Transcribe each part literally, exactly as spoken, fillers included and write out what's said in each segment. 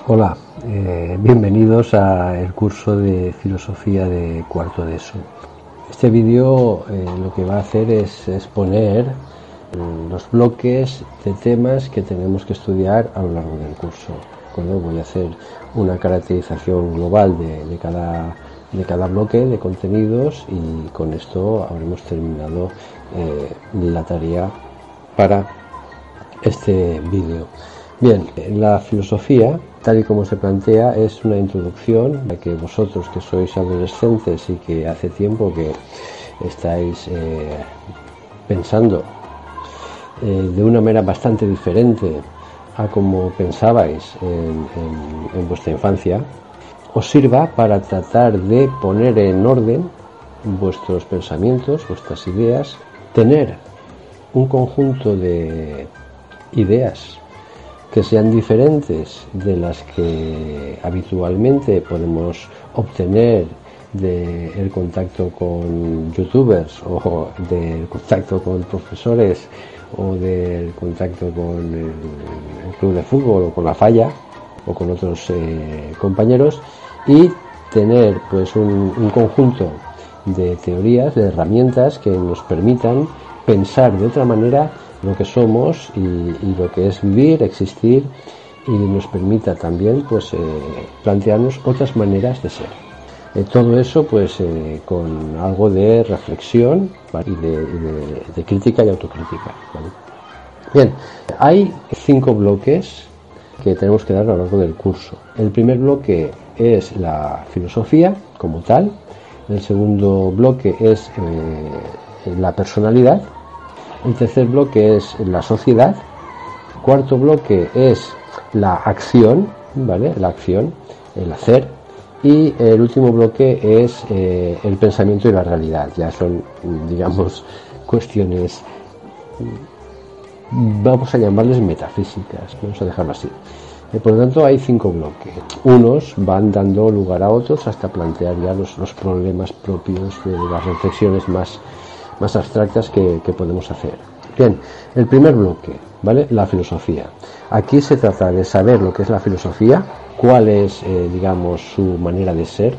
Hola, eh, bienvenidos al curso de filosofía de cuarto de eso. Este vídeo eh, lo que va a hacer es exponer los bloques de temas que tenemos que estudiar a lo largo del curso. ¿De Voy a hacer una caracterización global de, de, cada, de cada bloque de contenidos y con esto habremos terminado eh, la tarea para este vídeo. Bien, la filosofía, tal y como se plantea, es una introducción a que vosotros que sois adolescentes y que hace tiempo que estáis eh, pensando eh, de una manera bastante diferente a como pensabais en, en, en vuestra infancia, os sirva para tratar de poner en orden vuestros pensamientos, vuestras ideas, tener un conjunto de ideas que sean diferentes de las que habitualmente podemos obtener del contacto con youtubers o del contacto con profesores o del contacto con el, el club de fútbol o con la falla o con otros eh, compañeros, y tener pues un, un conjunto de teorías, de herramientas que nos permitan pensar de otra manera lo que somos y, y lo que es vivir, existir, y nos permita también pues eh, plantearnos otras maneras de ser. Eh, todo eso pues eh, con algo de reflexión, ¿vale? y, de, y de, de crítica y autocrítica, ¿vale? Bien, hay cinco bloques que tenemos que dar a lo largo del curso. El primer bloque es la filosofía como tal. El segundo bloque es eh, la personalidad. El tercer bloque es la sociedad. El cuarto bloque es la acción, ¿vale? La acción, el hacer. Y el último bloque es eh, el pensamiento y la realidad. Ya son, digamos, cuestiones, vamos a llamarles metafísicas, vamos a dejarlo así. Eh, por lo tanto, hay cinco bloques. Unos van dando lugar a otros hasta plantear ya los, los problemas propios de las reflexiones más más abstractas que, que podemos hacer. Bien, el primer bloque, ¿vale? La filosofía. Aquí se trata de saber lo que es la filosofía, cuál es, eh, digamos, su manera de ser,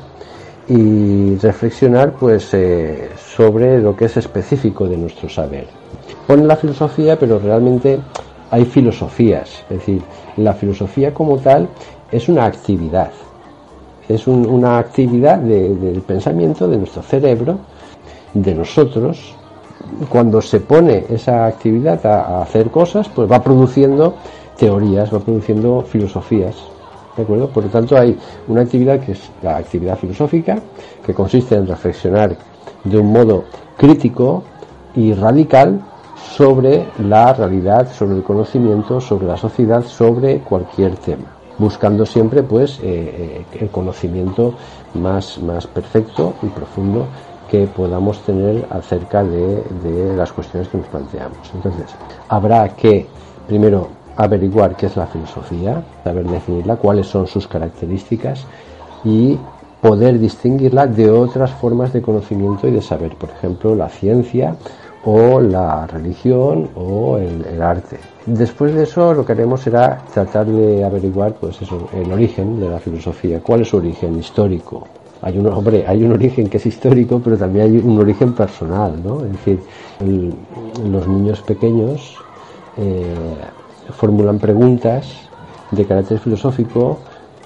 y reflexionar, pues, eh, sobre lo que es específico de nuestro saber. Pone la filosofía, pero realmente hay filosofías, es decir, la filosofía como tal es una actividad, es un, una actividad de, del pensamiento, de nuestro cerebro, de nosotros. Cuando se pone esa actividad a, a hacer cosas, pues va produciendo teorías, va produciendo filosofías, ¿de acuerdo? Por lo tanto, hay una actividad que es la actividad filosófica, que consiste en reflexionar de un modo crítico y radical sobre la realidad, sobre el conocimiento, sobre la sociedad, sobre cualquier tema, buscando siempre pues eh, el conocimiento más, más perfecto y profundo que podamos tener acerca de, de las cuestiones que nos planteamos. Entonces, habrá que primero averiguar qué es la filosofía, saber definirla, cuáles son sus características y poder distinguirla de otras formas de conocimiento y de saber, por ejemplo, la ciencia o la religión o el, el arte. Después de eso, lo que haremos será tratar de averiguar pues eso, el origen de la filosofía, cuál es su origen histórico. Hay un, hombre, hay un origen que es histórico, pero también hay un origen personal, ¿no? Es decir, el, los niños pequeños eh, formulan preguntas de carácter filosófico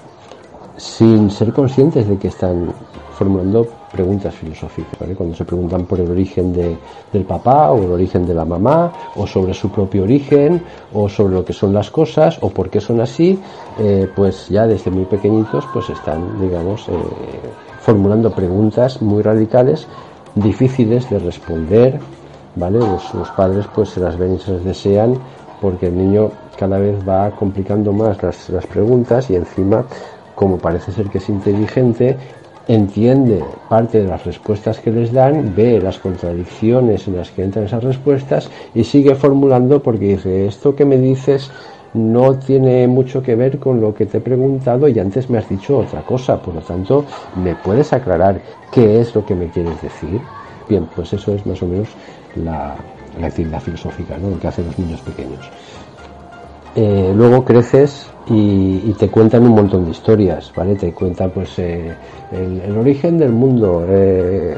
sin ser conscientes de que están formulando preguntas filosóficas, ¿vale? Cuando se preguntan por el origen de, del papá o el origen de la mamá, o sobre su propio origen, o sobre lo que son las cosas, o por qué son así, eh, pues ya desde muy pequeñitos pues están, digamos, eh, formulando preguntas muy radicales, difíciles de responder, ¿vale? Los, los padres pues se las ven y se las desean, porque el niño cada vez va complicando más las, las preguntas, y encima, como parece ser que es inteligente, entiende parte de las respuestas que les dan, ve las contradicciones en las que entran esas respuestas y sigue formulando, porque dice, esto que me dices no tiene mucho que ver con lo que te he preguntado y antes me has dicho otra cosa, por lo tanto, ¿me puedes aclarar qué es lo que me quieres decir? Bien, pues eso es más o menos la, la actividad filosófica, ¿no? Lo que hacen los niños pequeños. eh, luego creces y, y te cuentan un montón de historias, ¿vale? Te cuentan pues eh, el, el origen del mundo, eh,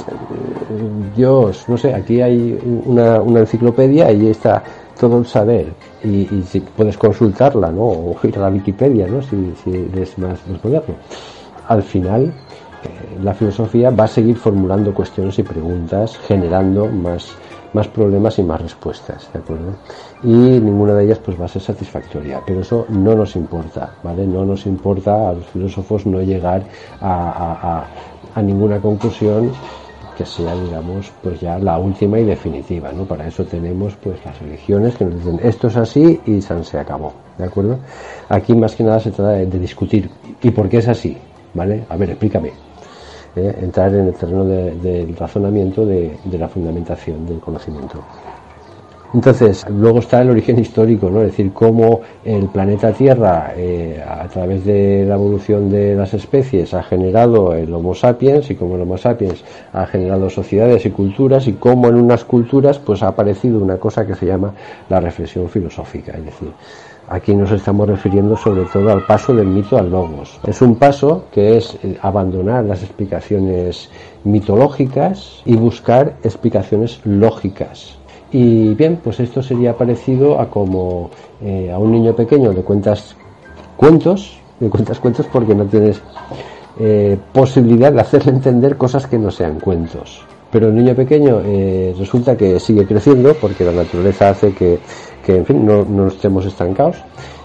Dios, no sé, aquí hay una, una enciclopedia y está todo el saber y, y si puedes consultarla, ¿no? O ir a la Wikipedia, ¿no? Si, si eres más, más moderno. Al final, eh, la filosofía va a seguir formulando cuestiones y preguntas, generando más, más problemas y más respuestas, ¿de acuerdo? Y ninguna de ellas pues va a ser satisfactoria, pero eso no nos importa, ¿vale? No nos importa a los filósofos no llegar a, a, a, a ninguna conclusión que sea, digamos, pues ya la última y definitiva, ¿no? Para eso tenemos pues las religiones que nos dicen esto es así y se acabó, ¿de acuerdo? Aquí más que nada se trata de, de discutir y por qué es así, ¿vale? A ver, explícame. ¿Eh? Entrar en el terreno de, del razonamiento, de, de la fundamentación del conocimiento. Entonces, luego está el origen histórico, ¿no? Es decir, cómo el planeta Tierra, eh, a través de la evolución de las especies, ha generado el Homo sapiens y cómo el Homo sapiens ha generado sociedades y culturas y cómo en unas culturas pues ha aparecido una cosa que se llama la reflexión filosófica. Es decir, aquí nos estamos refiriendo sobre todo al paso del mito al logos. Es un paso que es abandonar las explicaciones mitológicas y buscar explicaciones lógicas. Y bien, pues esto sería parecido a como eh, a un niño pequeño le cuentas cuentos, le cuentas cuentos porque no tienes eh, posibilidad de hacerle entender cosas que no sean cuentos. Pero el niño pequeño eh, resulta que sigue creciendo porque la naturaleza hace que, que en fin, no, no estemos estancados.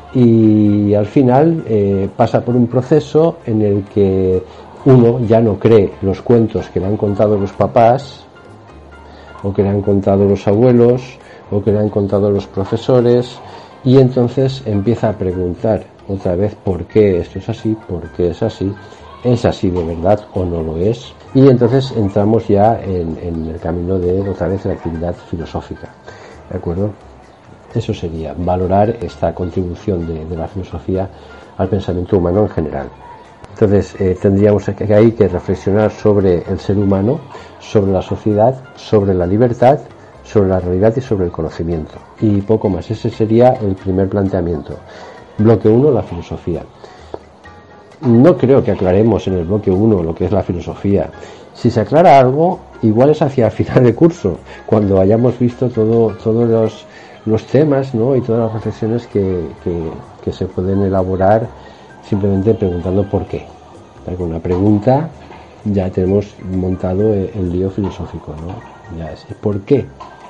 Y al final eh, pasa por un proceso en el que uno ya no cree los cuentos que le han contado los papás, o que le han contado los abuelos, o que le han contado los profesores, y entonces empieza a preguntar otra vez por qué esto es así, por qué es así, es así de verdad o no lo es, y entonces entramos ya en, en el camino de otra vez la actividad filosófica, ¿de acuerdo? Eso sería valorar esta contribución de, de la filosofía al pensamiento humano en general. Entonces eh, tendríamos que ahí que reflexionar sobre el ser humano, sobre la sociedad, sobre la libertad, sobre la realidad y sobre el conocimiento. Y poco más. Ese sería el primer planteamiento. Bloque uno, la filosofía. No creo que aclaremos en el bloque uno lo que es la filosofía. Si se aclara algo, igual es hacia final de curso, cuando hayamos visto todo, todos los, los temas, ¿no? Y todas las reflexiones que, que, que se pueden elaborar simplemente preguntando por qué. Con una pregunta ya tenemos montado el lío filosófico, ¿no? Ya es ¿por qué?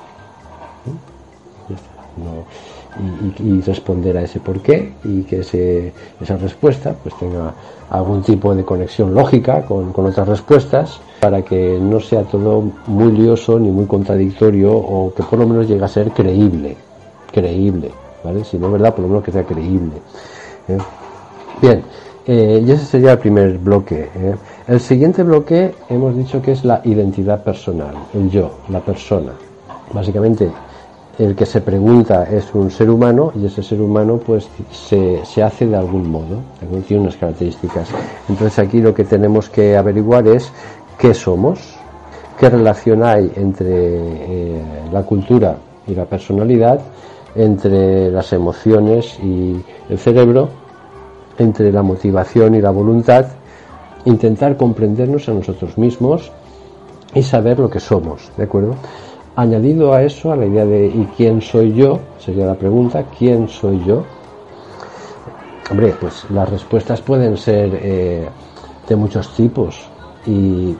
No, y, y, y responder a ese por qué y que ese, esa respuesta pues tenga algún tipo de conexión lógica con, con otras respuestas para que no sea todo muy lioso ni muy contradictorio o que por lo menos llegue a ser creíble, creíble, ¿vale? Si no es verdad, por lo menos que sea creíble, ¿eh? Bien, eh, y ese sería el primer bloque, ¿eh? El siguiente bloque hemos dicho que es la identidad personal, el yo, la persona. Básicamente, el que se pregunta es un ser humano y ese ser humano pues se, se hace de algún modo, tiene unas características. Entonces aquí lo que tenemos que averiguar es qué somos, qué relación hay entre eh, la cultura y la personalidad, entre las emociones y el cerebro, entre la motivación y la voluntad, intentar comprendernos a nosotros mismos y saber lo que somos, ¿de acuerdo? Añadido a eso, a la idea de ¿y quién soy yo? Sería la pregunta, ¿quién soy yo? Hombre, pues las respuestas pueden ser eh, de muchos tipos y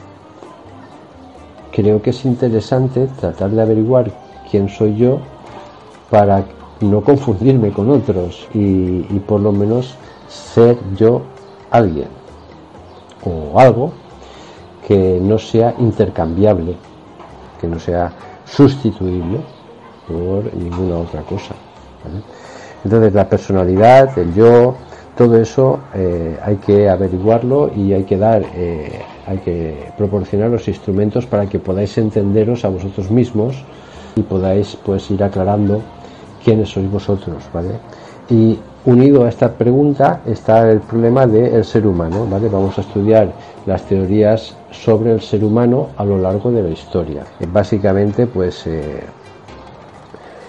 creo que es interesante tratar de averiguar quién soy yo para no confundirme con otros y, y por lo menos ser yo alguien o algo que no sea intercambiable, que no sea sustituible por ninguna otra cosa, ¿vale? Entonces la personalidad, el yo, todo eso eh, hay que averiguarlo y hay que dar, eh, hay que proporcionar los instrumentos para que podáis entenderos a vosotros mismos y podáis pues ir aclarando quiénes sois vosotros, ¿vale? Y unido a esta pregunta está el problema del ser humano, ¿vale? Vamos a estudiar las teorías sobre el ser humano a lo largo de la historia. Básicamente, pues, eh,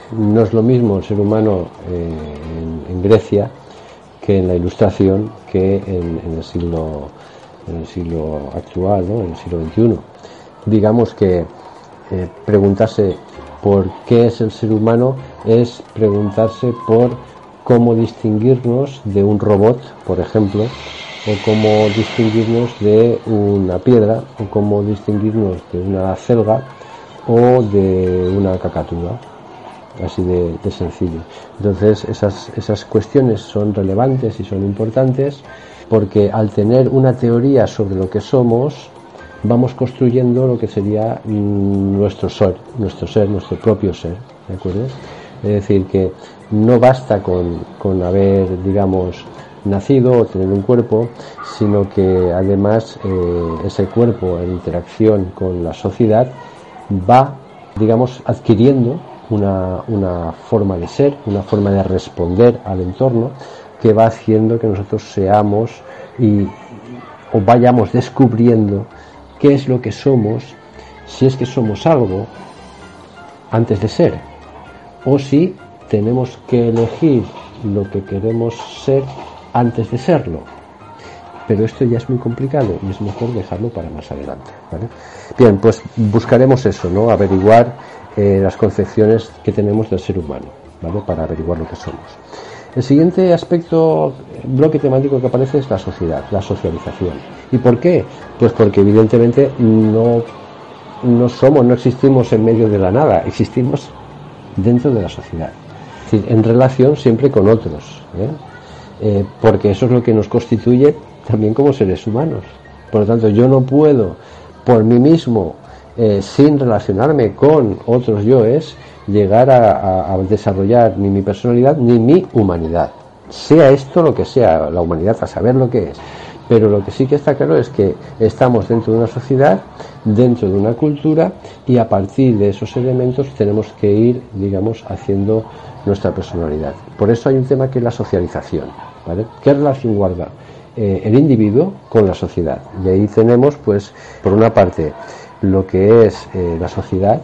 no es lo mismo el ser humano eh, en, en Grecia que en la Ilustración, que en, en el siglo en el siglo actual, ¿no? En el siglo veintiuno. Digamos que eh, preguntarse por qué es el ser humano es preguntarse por cómo distinguirnos de un robot, por ejemplo, o cómo distinguirnos de una piedra, o cómo distinguirnos de una acelga o de una cacatúa, así de, de sencillo. Entonces esas, esas cuestiones son relevantes y son importantes, porque al tener una teoría sobre lo que somos, vamos construyendo lo que sería mmm, nuestro ser, nuestro ser, nuestro propio ser, ¿de acuerdo? Es decir, que no basta con, con haber, digamos, nacido o tener un cuerpo, sino que además eh, ese cuerpo en interacción con la sociedad va, digamos, adquiriendo una, una forma de ser, una forma de responder al entorno, que va haciendo que nosotros seamos y o vayamos descubriendo qué es lo que somos, si es que somos algo antes de ser, o si tenemos que elegir lo que queremos ser antes de serlo. Pero esto ya es muy complicado y es mejor dejarlo para más adelante, ¿vale? Bien, pues buscaremos eso, ¿no? Averiguar eh, las concepciones que tenemos del ser humano, ¿vale? Para averiguar lo que somos. El siguiente aspecto, bloque temático que aparece es la sociedad, la socialización. ¿Y por qué? Pues porque evidentemente no, no somos, no existimos en medio de la nada, existimos dentro de la sociedad. Es decir, en relación siempre con otros, ¿eh? Eh, porque eso es lo que nos constituye también como seres humanos. Por lo tanto, yo no puedo por mí mismo, eh, sin relacionarme con otros yoes, llegar a, a, a desarrollar ni mi personalidad ni mi humanidad, sea esto lo que sea, la humanidad, a saber lo que es. Pero lo que sí que está claro es que estamos dentro de una sociedad, dentro de una cultura, y a partir de esos elementos tenemos que ir, digamos, haciendo nuestra personalidad. Por eso hay un tema que es la socialización, ¿vale? ¿Qué relación guarda eh, el individuo con la sociedad? Y ahí tenemos, pues, por una parte, lo que es eh, la sociedad,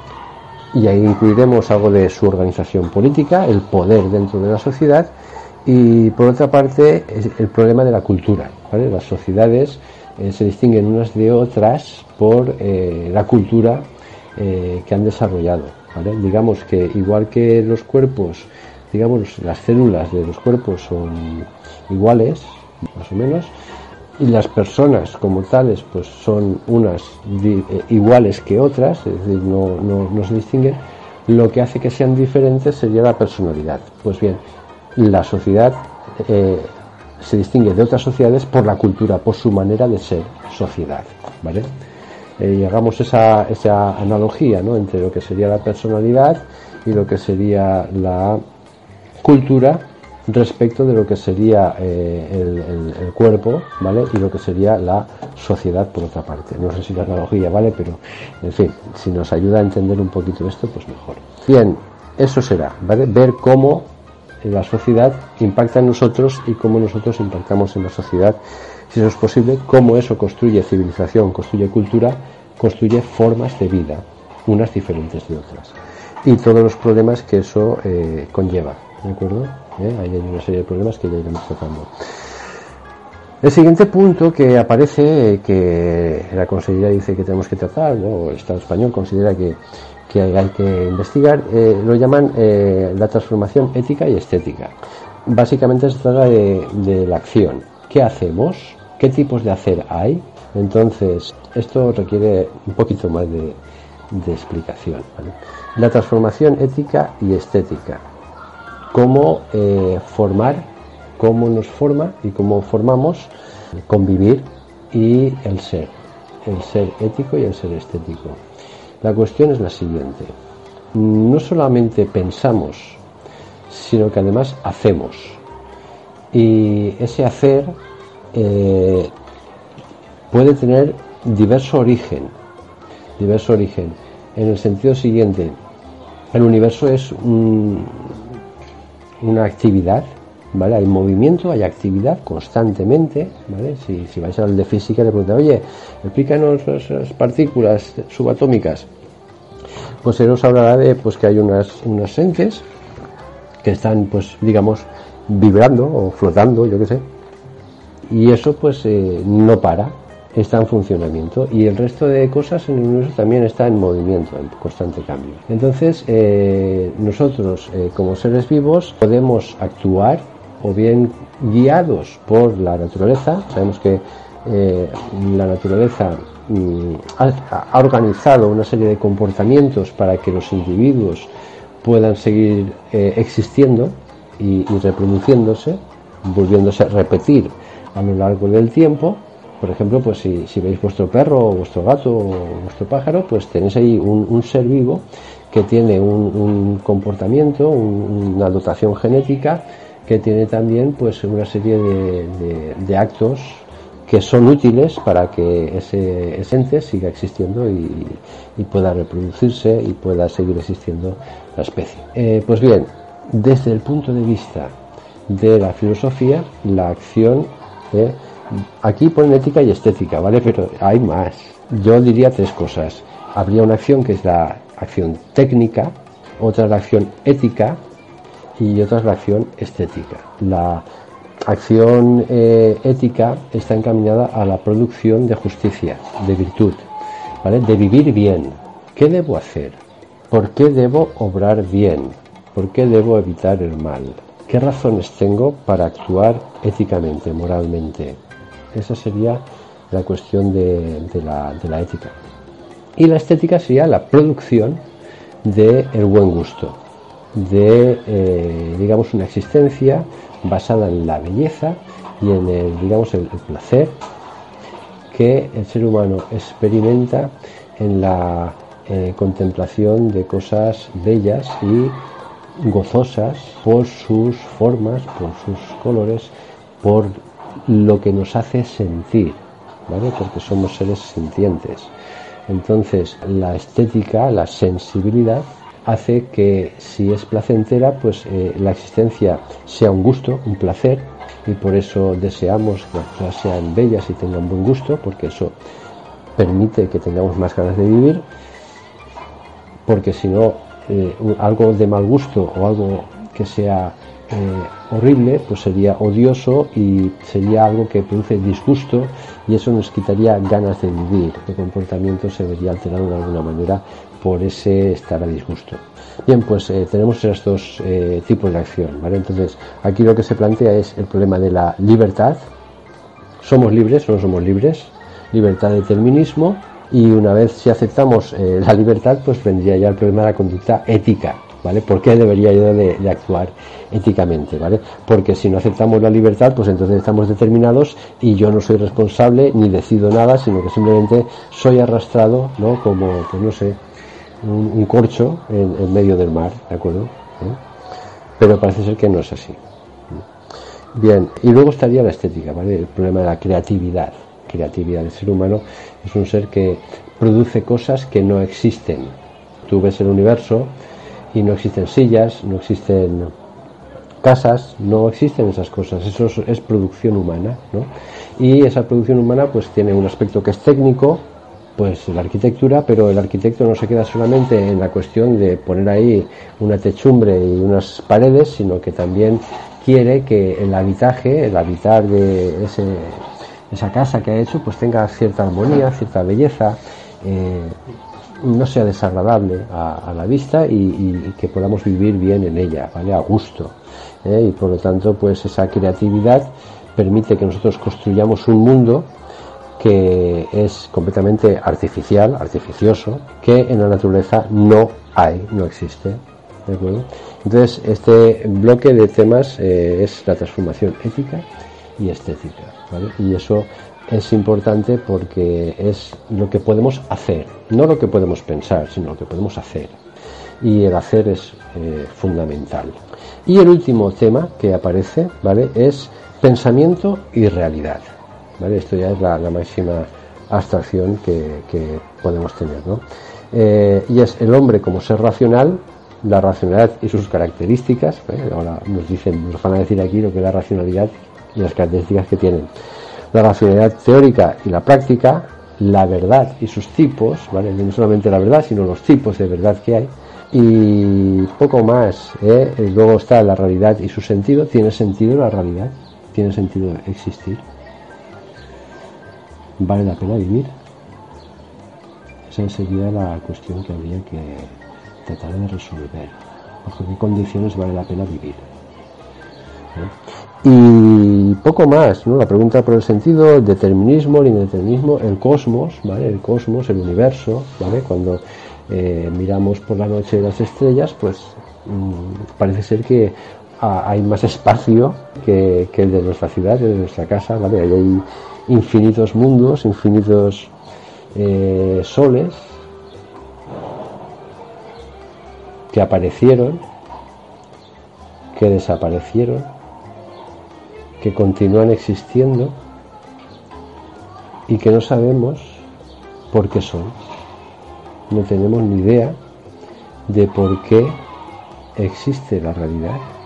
y ahí incluiremos algo de su organización política, el poder dentro de la sociedad, y por otra parte el problema de la cultura, ¿vale? Las sociedades eh, se distinguen unas de otras por eh, la cultura eh, que han desarrollado, ¿vale? Digamos que igual que los cuerpos, digamos las células de los cuerpos son iguales, más o menos, y las personas como tales pues son unas di- eh, iguales que otras, es decir, no, no, no se distinguen. Lo que hace que sean diferentes sería la personalidad. Pues bien, la sociedad eh, se distingue de otras sociedades por la cultura, por su manera de ser sociedad, ¿vale? Eh, y hagamos esa, esa analogía, ¿no?, entre lo que sería la personalidad y lo que sería la cultura respecto de lo que sería eh, el, el, el cuerpo, ¿vale?, y lo que sería la sociedad por otra parte. No sé si la analogía vale, pero en fin, si nos ayuda a entender un poquito esto, pues mejor. Bien, eso será, ¿vale?, ver cómo la sociedad impacta en nosotros y cómo nosotros impactamos en la sociedad, si eso es posible, cómo eso construye civilización, construye cultura, construye formas de vida, unas diferentes de otras, y todos los problemas que eso eh, conlleva, ¿de acuerdo? ¿Eh? Ahí hay una serie de problemas que ya iremos tratando. El siguiente punto que aparece, que la Consejería dice que tenemos que tratar, ¿no?, el Estado español considera que que hay que investigar, eh, lo llaman eh, la transformación ética y estética. Básicamente se trata de, de la acción. ¿Qué hacemos? ¿Qué tipos de hacer hay? Entonces, esto requiere un poquito más de, de explicación, ¿vale? La transformación ética y estética. Cómo eh, formar, cómo nos forma y cómo formamos convivir y el ser. El ser ético y el ser estético. La cuestión es la siguiente: no solamente pensamos, sino que además hacemos. Y ese hacer eh, puede tener diverso origen, diverso origen, en el sentido siguiente: el universo es un, una actividad, ¿vale? Hay movimiento, hay actividad constantemente, ¿vale? Si, si vais al de física le preguntan, oye, explícanos las, las partículas subatómicas. pues él os hablará de pues que hay unas, unas entes que están, pues digamos, vibrando o flotando, yo qué sé, y eso pues eh, no para, está en funcionamiento, y el resto de cosas en el universo también está en movimiento, en constante cambio. Entonces eh, nosotros eh, como seres vivos podemos actuar o bien guiados por la naturaleza. Sabemos que eh, la naturaleza mm, ha, ha organizado una serie de comportamientos para que los individuos puedan seguir eh, existiendo y, y reproduciéndose, volviéndose a repetir a lo largo del tiempo. Por ejemplo, pues si, si veis vuestro perro o vuestro gato o vuestro pájaro, pues tenéis ahí un, un ser vivo que tiene un, un comportamiento, un, una dotación genética, que tiene también pues una serie de, de, de actos que son útiles para que ese, ese ente siga existiendo y, y pueda reproducirse y pueda seguir existiendo la especie. Eh, pues bien, desde el punto de vista de la filosofía, la acción, eh, aquí ponen ética y estética, ¿vale? Pero hay más. Yo diría tres cosas. Habría una acción que es la acción técnica, otra es la acción ética y otra es la acción estética. La acción eh, ética está encaminada a la producción de justicia, de virtud, ¿vale? De vivir bien. ¿Qué debo hacer? ¿Por qué debo obrar bien? ¿Por qué debo evitar el mal? ¿Qué razones tengo para actuar éticamente, moralmente? Esa sería la cuestión de, de, la, de la ética. Y la estética sería la producción del buen gusto, de, eh, digamos, una existencia basada en la belleza y en el, digamos, el, el placer que el ser humano experimenta en la eh, contemplación de cosas bellas y gozosas por sus formas, por sus colores, por lo que nos hace sentir, ¿vale? Porque somos seres sintientes. Entonces, la estética, la sensibilidad, hace que si es placentera, pues eh, la existencia sea un gusto, un placer, y por eso deseamos que las cosas sean bellas y tengan buen gusto, porque eso permite que tengamos más ganas de vivir, porque si no, eh, algo de mal gusto o algo que sea eh, horrible, pues sería odioso y sería algo que produce disgusto, y eso nos quitaría ganas de vivir. El comportamiento se vería alterado de alguna manera por ese estar a disgusto. Bien, pues eh, tenemos estos eh, tipos de acción, ¿vale? Entonces, aquí lo que se plantea es el problema de la libertad. ¿Somos libres o no somos libres? Libertad de determinismo. Y una vez si aceptamos eh, la libertad, pues vendría ya el problema de la conducta ética, ¿vale? ¿Por qué debería yo de, de actuar éticamente, ¿vale? Porque si no aceptamos la libertad, pues entonces estamos determinados y yo no soy responsable ni decido nada, sino que simplemente soy arrastrado, ¿no? Como, pues no sé, un, un corcho en, en medio del mar, ¿de acuerdo? ¿Eh? Pero parece ser que no es así. Bien, y luego estaría la estética, ¿vale? El problema de la creatividad. Creatividad. El ser humano es un ser que produce cosas que no existen. Tú ves el universo y no existen sillas, no existen casas, no existen esas cosas. Eso es, es producción humana, ¿no? Y esa producción humana pues tiene un aspecto que es técnico, pues la arquitectura, pero el arquitecto no se queda solamente en la cuestión de poner ahí una techumbre y unas paredes, sino que también quiere que el habitaje, el habitar de ese esa casa que ha hecho, pues tenga cierta armonía, cierta belleza, eh, no sea desagradable a, a la vista y, y, y que podamos vivir bien en ella, ¿vale? A gusto. ¿eh? Y por lo tanto, pues esa creatividad permite que nosotros construyamos un mundo que es completamente artificial, artificioso, que en la naturaleza no hay, no existe. ¿De acuerdo? Entonces, este bloque de temas eh, es la transformación ética y estética, ¿vale? Y eso es importante porque es lo que podemos hacer, no lo que podemos pensar, sino lo que podemos hacer. Y el hacer es eh, fundamental. Y el último tema que aparece, ¿vale? Es pensamiento y realidad, ¿vale? Esto ya es la, la máxima abstracción que, que podemos tener, ¿no? Eh, y es el hombre como ser racional, la racionalidad y sus características, ¿eh? Ahora nos dicen, nos van a decir aquí lo que es la racionalidad y las características que tienen. La racionalidad teórica y la práctica, la verdad y sus tipos, ¿vale? No solamente la verdad, sino los tipos de verdad que hay, y poco más, ¿eh? Luego está la realidad y su sentido. ¿Tiene sentido la realidad? ¿Tiene sentido existir? ¿Vale la pena vivir? Esa sería la cuestión que habría que tratar de resolver. ¿Bajo qué condiciones vale la pena vivir? ¿Eh? Y poco más, ¿no? La pregunta por el sentido, el determinismo, el indeterminismo, el cosmos, ¿vale? El cosmos, el universo, ¿vale? Cuando eh, miramos por la noche las estrellas, pues mmm, parece ser que ah, hay más espacio que, que el de nuestra ciudad, el de nuestra casa, ¿vale? Ahí hay infinitos mundos, infinitos eh, soles que aparecieron, que desaparecieron, que continúan existiendo y que no sabemos por qué son. No tenemos ni idea de por qué existe la realidad.